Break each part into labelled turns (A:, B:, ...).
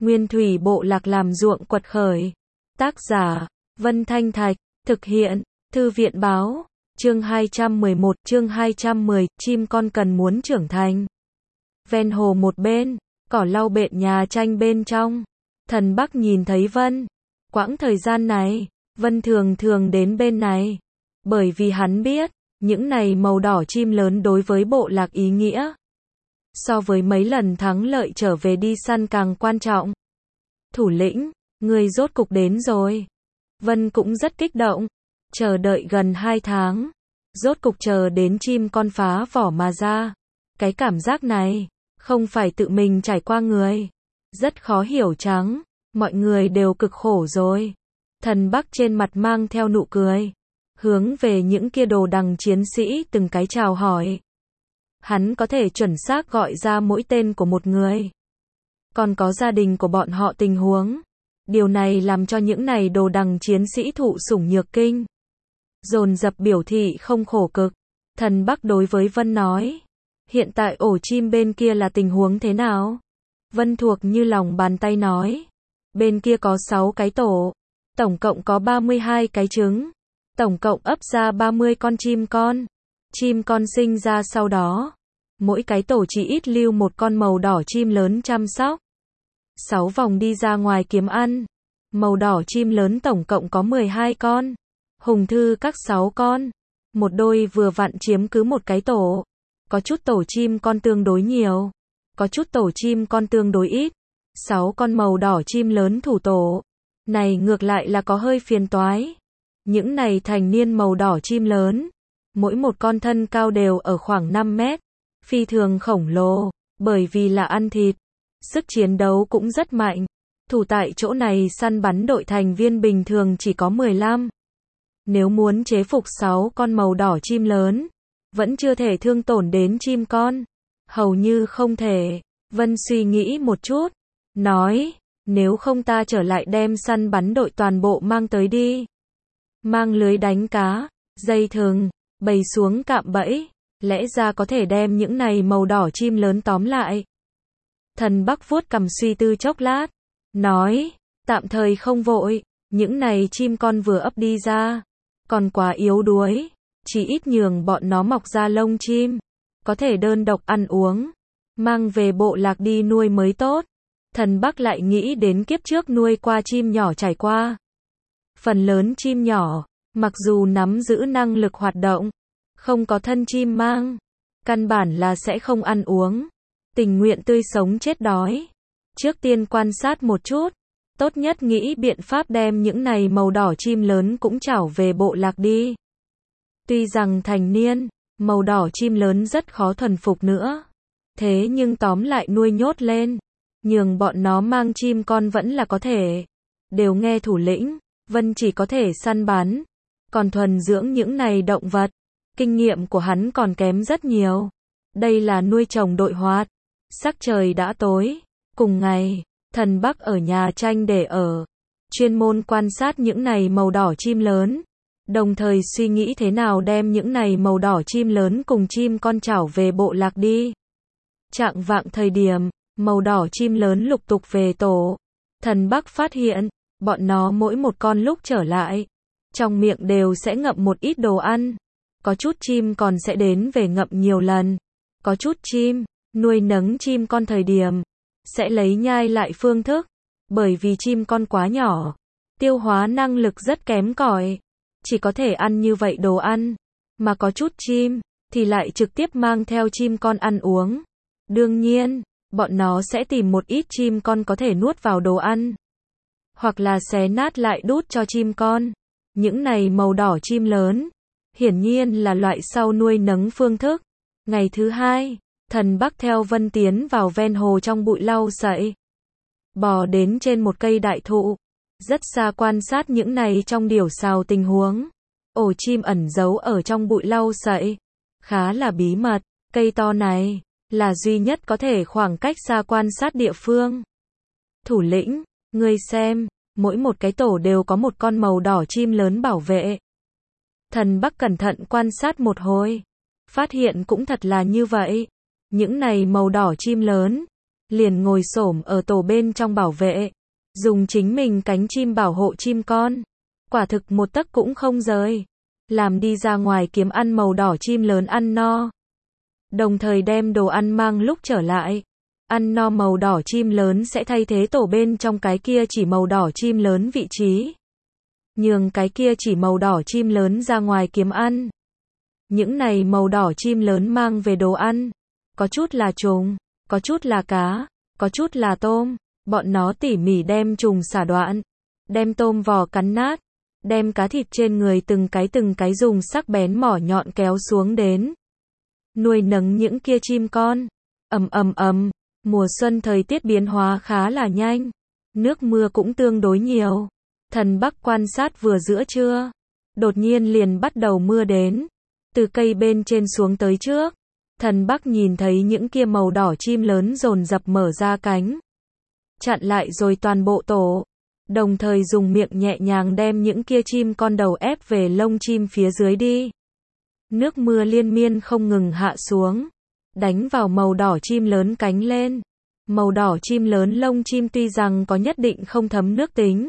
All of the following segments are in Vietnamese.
A: Nguyên thủy bộ lạc làm ruộng quật khởi. Tác giả, Vân Thanh Thạch, thực hiện, Thư viện Báo, chương 211, chương 210, chim con cần muốn trưởng thành. Ven hồ một bên, cỏ lau bện nhà tranh bên trong. Thần Bắc nhìn thấy Vân. Quãng thời gian này, Vân thường thường đến bên này. Bởi vì hắn biết, những này màu đỏ chim lớn đối với bộ lạc ý nghĩa. So với mấy lần thắng lợi trở về đi săn càng quan trọng. Thủ lĩnh, người rốt cục đến rồi. Vân cũng rất kích động. Chờ đợi gần 2 tháng. Rốt cục chờ đến chim con phá vỏ mà ra. Cái cảm giác này, không phải tự mình trải qua người. Rất khó hiểu chăng, mọi người đều cực khổ rồi. Thần Bắc trên mặt mang theo nụ cười. Hướng về những kia đồ đằng chiến sĩ từng cái chào hỏi. Hắn có thể chuẩn xác gọi ra mỗi tên của một người. Còn có gia đình của bọn họ tình huống. Điều này làm cho những này đồ đằng chiến sĩ thụ sủng nhược kinh. Dồn dập biểu thị không khổ cực. Thần Bắc đối với Vân nói. Hiện tại ổ chim bên kia là tình huống thế nào? Vân thuộc như lòng bàn tay nói. Bên kia có 6 cái tổ. Tổng cộng có 32 cái trứng. Tổng cộng ấp ra 30 con chim con. Chim con sinh ra sau đó. Mỗi cái tổ chỉ ít lưu một con màu đỏ chim lớn chăm sóc. 6 vòng đi ra ngoài kiếm ăn. Màu đỏ chim lớn tổng cộng có 12 con. Hùng thư các 6 con. Một đôi vừa vặn chiếm cứ một cái tổ. Có chút tổ chim con tương đối nhiều. Có chút tổ chim con tương đối ít. 6 con màu đỏ chim lớn thủ tổ. Này ngược lại là có hơi phiền toái. Những này thành niên màu đỏ chim lớn. Mỗi một con thân cao đều ở khoảng 5 mét. Phi thường khổng lồ. Bởi vì là ăn thịt. Sức chiến đấu cũng rất mạnh. Thủ tại chỗ này săn bắn đội thành viên bình thường chỉ có 15. Nếu muốn chế phục 6 con màu đỏ chim lớn. Vẫn chưa thể thương tổn đến chim con. Hầu như không thể. Vân suy nghĩ một chút. Nói, nếu không ta trở lại đem săn bắn đội toàn bộ mang tới đi. Mang lưới đánh cá, dây thừng, bày xuống cạm bẫy. Lẽ ra có thể đem những này màu đỏ chim lớn tóm lại. Thần Bắc vuốt cằm suy tư chốc lát. Nói, tạm thời không vội. Những này chim con vừa ấp đi ra. Còn quá yếu đuối. Chỉ ít nhường bọn nó mọc ra lông chim. Có thể đơn độc ăn uống. Mang về bộ lạc đi nuôi mới tốt. Thần Bắc lại nghĩ đến kiếp trước nuôi qua chim nhỏ trải qua. Phần lớn chim nhỏ, mặc dù nắm giữ năng lực hoạt động, không có thân chim mang. Căn bản là sẽ không ăn uống. Tình nguyện tươi sống chết đói. Trước tiên quan sát một chút. Tốt nhất nghĩ biện pháp đem những này màu đỏ chim lớn cũng trảo về bộ lạc đi. Tuy rằng thành niên, màu đỏ chim lớn rất khó thuần phục nữa. Thế nhưng tóm lại nuôi nhốt lên. Nhường bọn nó mang chim con vẫn là có thể. Đều nghe thủ lĩnh, Vân chỉ có thể săn bắn. Còn thuần dưỡng những này động vật. Kinh nghiệm của hắn còn kém rất nhiều. Đây là nuôi trồng đội hoạt. Sắc trời đã tối. Cùng ngày, Thần Bắc ở nhà tranh để ở. Chuyên môn quan sát những này màu đỏ chim lớn. Đồng thời suy nghĩ thế nào đem những này màu đỏ chim lớn cùng chim con trảo về bộ lạc đi. Chạng vạng thời điểm, màu đỏ chim lớn lục tục về tổ. Thần Bắc phát hiện, bọn nó mỗi một con lúc trở lại. Trong miệng đều sẽ ngậm một ít đồ ăn. Có chút chim còn sẽ đến về ngậm nhiều lần. Có chút chim, nuôi nấng chim con thời điểm, sẽ lấy nhai lại phương thức. Bởi vì chim con quá nhỏ, tiêu hóa năng lực rất kém cỏi. Chỉ có thể ăn như vậy đồ ăn. Mà có chút chim, thì lại trực tiếp mang theo chim con ăn uống. Đương nhiên, bọn nó sẽ tìm một ít chim con có thể nuốt vào đồ ăn. Hoặc là xé nát lại đút cho chim con. Những này màu đỏ chim lớn, hiển nhiên là loại sau nuôi nấng phương thức. Ngày thứ 2, Thần Bắc theo Vân tiến vào ven hồ trong bụi lau sậy. Bò đến trên một cây đại thụ. Rất xa quan sát những này trong điểu xào tình huống. Ổ chim ẩn giấu ở trong bụi lau sậy. Khá là bí mật, cây to này là duy nhất có thể khoảng cách xa quan sát địa phương. Thủ lĩnh, ngươi xem, mỗi một cái tổ đều có một con màu đỏ chim lớn bảo vệ. Thần Bắc cẩn thận quan sát một hồi. Phát hiện cũng thật là như vậy. Những này màu đỏ chim lớn liền ngồi xổm ở tổ bên trong bảo vệ, dùng chính mình cánh chim bảo hộ chim con. Quả thực một tấc cũng không rời. Làm đi ra ngoài kiếm ăn màu đỏ chim lớn ăn no. Đồng thời đem đồ ăn mang lúc trở lại. Ăn no màu đỏ chim lớn sẽ thay thế tổ bên trong cái kia chỉ màu đỏ chim lớn vị trí. Nhường cái kia chỉ màu đỏ chim lớn ra ngoài kiếm ăn. Những này màu đỏ chim lớn mang về đồ ăn. Có chút là trùng, có chút là cá, có chút là tôm. Bọn nó tỉ mỉ đem trùng xả đoạn, đem tôm vỏ cắn nát, đem cá thịt trên người từng cái dùng sắc bén mỏ nhọn kéo xuống đến. Nuôi nấng những kia chim con. Mùa xuân thời tiết biến hóa khá là nhanh. Nước mưa cũng tương đối nhiều. Thần Bắc quan sát vừa giữa trưa. Đột nhiên liền bắt đầu mưa đến. Từ cây bên trên xuống tới trước. Thần Bắc nhìn thấy những kia màu đỏ chim lớn dồn dập mở ra cánh. Chặn lại rồi toàn bộ tổ. Đồng thời dùng miệng nhẹ nhàng đem những kia chim con đầu ép về lông chim phía dưới đi. Nước mưa liên miên không ngừng hạ xuống. Đánh vào màu đỏ chim lớn cánh lên. Màu đỏ chim lớn lông chim tuy rằng có nhất định không thấm nước tính.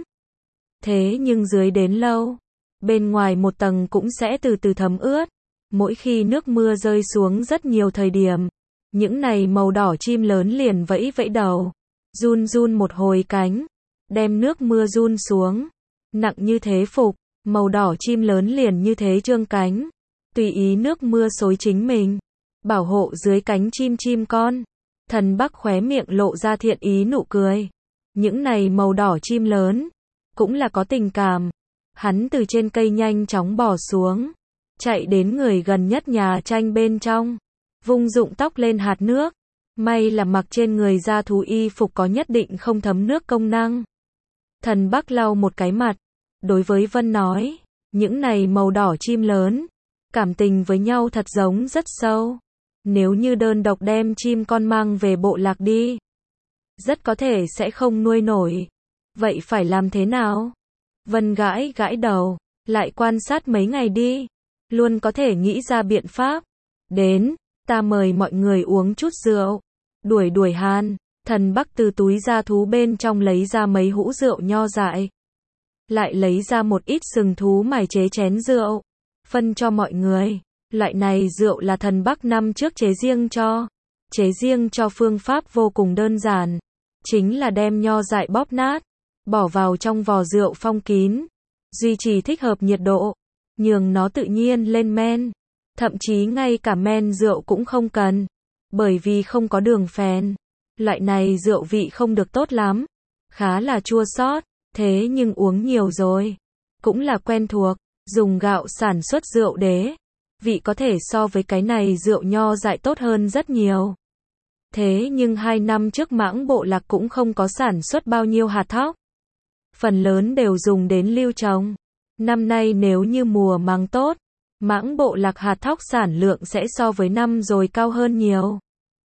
A: Thế nhưng dưới đến lâu. Bên ngoài một tầng cũng sẽ từ từ thấm ướt. Mỗi khi nước mưa rơi xuống rất nhiều thời điểm. Những này màu đỏ chim lớn liền vẫy vẫy đầu. Run run một hồi cánh. Đem nước mưa run xuống. Nặng như thế phục. Màu đỏ chim lớn liền như thế trương cánh. Tùy ý nước mưa xối chính mình. Bảo hộ dưới cánh chim con. Thần Bắc khóe miệng lộ ra thiện ý nụ cười. Những này màu đỏ chim lớn. Cũng là có tình cảm. Hắn từ trên cây nhanh chóng bò xuống. Chạy đến người gần nhất nhà tranh bên trong. Vung rụng tóc lên hạt nước. May là mặc trên người da thú y phục có nhất định không thấm nước công năng. Thần Bắc lau một cái mặt. Đối với Vân nói. Những này màu đỏ chim lớn. Cảm tình với nhau thật giống rất sâu. Nếu như đơn độc đem chim con mang về bộ lạc đi. Rất có thể sẽ không nuôi nổi. Vậy phải làm thế nào? Vân gãi gãi đầu. Lại quan sát mấy ngày đi. Luôn có thể nghĩ ra biện pháp. Đến, ta mời mọi người uống chút rượu. Đuổi hàn. Thần Bắc từ túi da thú bên trong lấy ra mấy hũ rượu nho dại. Lại lấy ra một ít sừng thú mài chế chén rượu. Phân cho mọi người. Loại này rượu là thần Bắc năm trước chế riêng cho. Chế riêng cho phương pháp vô cùng đơn giản. Chính là đem nho dại bóp nát. Bỏ vào trong vò rượu phong kín. Duy trì thích hợp nhiệt độ. Nhường nó tự nhiên lên men. Thậm chí ngay cả men rượu cũng không cần. Bởi vì không có đường phèn. Loại này rượu vị không được tốt lắm. Khá là chua xót. Thế nhưng uống nhiều rồi. Cũng là quen thuộc. Dùng gạo sản xuất rượu đế. Vị có thể so với cái này rượu nho dại tốt hơn rất nhiều. Thế nhưng 2 năm trước Mãng bộ lạc cũng không có sản xuất bao nhiêu hạt thóc. Phần lớn đều dùng đến lưu trồng. Năm nay nếu như mùa màng tốt, Mãng bộ lạc hạt thóc sản lượng sẽ so với năm rồi cao hơn nhiều.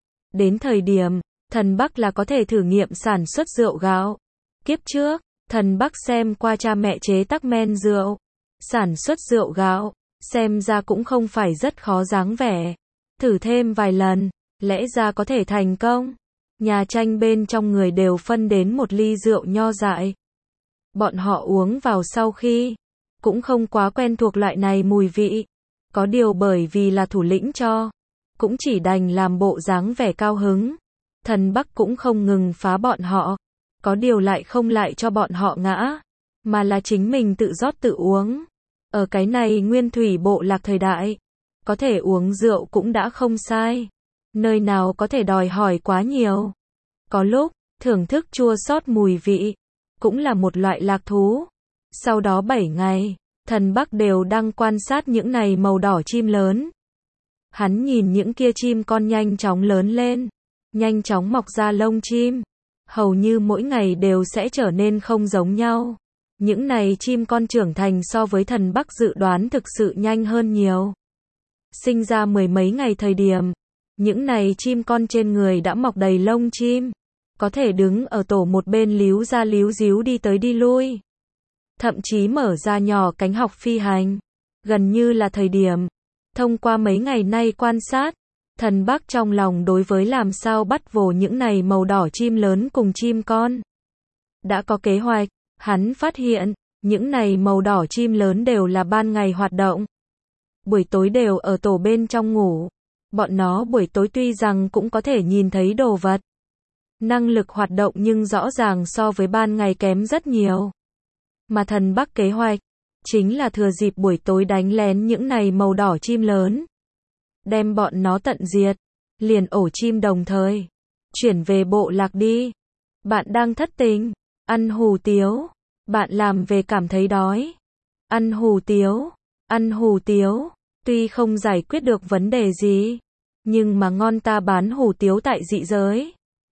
A: Đến thời điểm, thần Bắc là có thể thử nghiệm sản xuất rượu gạo. Kiếp trước, thần Bắc xem qua cha mẹ chế tác men rượu. Sản xuất rượu gạo, xem ra cũng không phải rất khó dáng vẻ. Thử thêm vài lần, lẽ ra có thể thành công. Nhà tranh bên trong người đều phân đến một ly rượu nho dại. Bọn họ uống vào sau khi, cũng không quá quen thuộc loại này mùi vị. Có điều bởi vì là thủ lĩnh cho, cũng chỉ đành làm bộ dáng vẻ cao hứng. Thần Bắc cũng không ngừng phá bọn họ. Có điều lại không lại cho bọn họ ngã, mà là chính mình tự rót tự uống. Ở cái này nguyên thủy bộ lạc thời đại, có thể uống rượu cũng đã không sai. Nơi nào có thể đòi hỏi quá nhiều. Có lúc, thưởng thức chua xót mùi vị, cũng là một loại lạc thú. Sau đó 7 ngày, thần Bắc đều đang quan sát những này màu đỏ chim lớn. Hắn nhìn những kia chim con nhanh chóng lớn lên, nhanh chóng mọc ra lông chim. Hầu như mỗi ngày đều sẽ trở nên không giống nhau. Những này chim con trưởng thành so với thần Bắc dự đoán thực sự nhanh hơn nhiều. Sinh ra 10 mấy ngày thời điểm, những này chim con trên người đã mọc đầy lông chim. Có thể đứng ở tổ một bên líu ra líu díu đi tới đi lui. Thậm chí mở ra nhỏ cánh học phi hành. Gần như là thời điểm. Thông qua mấy ngày nay quan sát, Thần Bắc trong lòng đối với làm sao bắt vồ những này màu đỏ chim lớn cùng chim con. Đã có kế hoạch, hắn phát hiện, những này màu đỏ chim lớn đều là ban ngày hoạt động. Buổi tối đều ở tổ bên trong ngủ. Bọn nó buổi tối tuy rằng cũng có thể nhìn thấy đồ vật. Năng lực hoạt động nhưng rõ ràng so với ban ngày kém rất nhiều. Mà thần Bắc kế hoạch, chính là thừa dịp buổi tối đánh lén những này màu đỏ chim lớn. Đem bọn nó tận diệt, liền ổ chim đồng thời. Chuyển về bộ lạc đi. Bạn đang thất tình, ăn hủ tiếu. Bạn làm về cảm thấy đói. Ăn hủ tiếu, ăn hủ tiếu. Tuy không giải quyết được vấn đề gì, nhưng mà ngon ta bán hủ tiếu tại dị giới.